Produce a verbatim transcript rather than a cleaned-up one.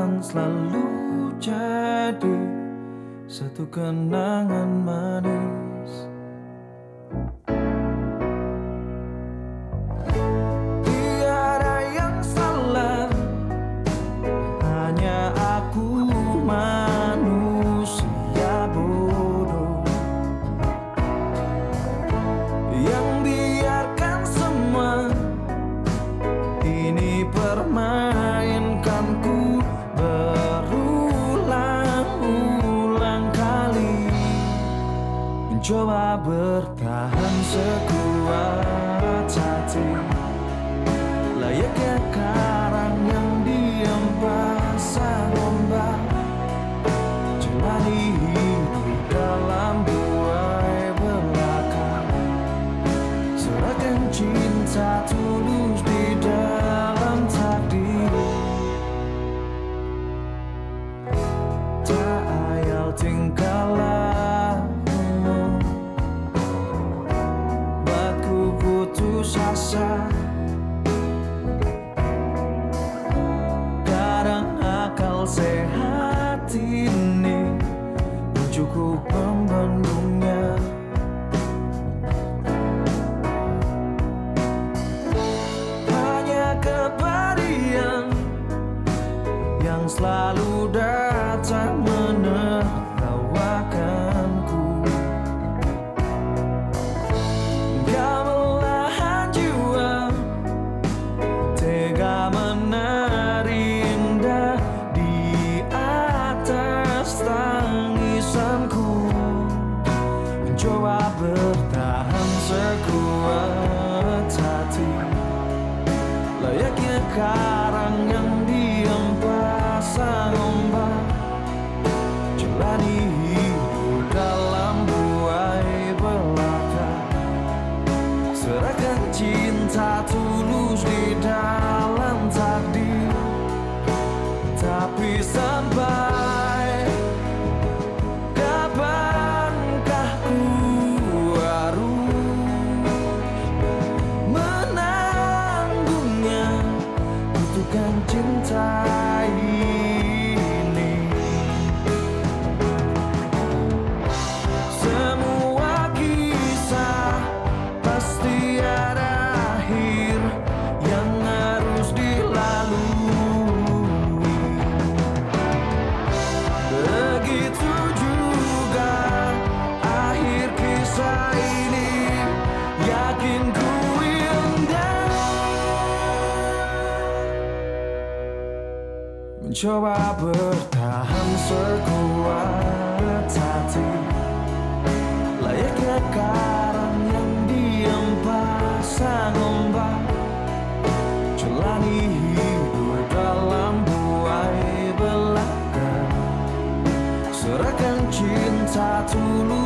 akan selalu jadi satu kenangan manis. Tiada yang salah, hanya aku manusia bodoh yang biarkan semua ini permainkanku berulang-ulang kali, mencoba bertahan sekuat hati, layaknya karang yang diam pasang ombak, jalani hidup dalam buai belaka, serahkan cinta tulus di dalam takdir. Tak ayal tingkah lakumu, buatku putus asa. Kadang akal sehat ini belum cukup membendungnya. Hanya kepedihan yang selalu datang menertawakanku, gamelan jiwa tega menari indah di atas tangisanku, mencoba bertahan sekuat hati, layaknya karang yang diam pasang ombak, jalani hidup dalam buai belaka, serahkan cinta tulus di dalam takdir. Tapi sampai kapankah ku harus menanggungnya, butuhkan cinta ini. Semua kisah pasti ada akhir yang harus dilalui. Begitu juga akhir kisah ini, yakin ku indah. Mencoba bertahan sekuat hati, layaknya karang yang diam pasang ombak, jalani hidup dalam buai belaka, serahkan cinta tulus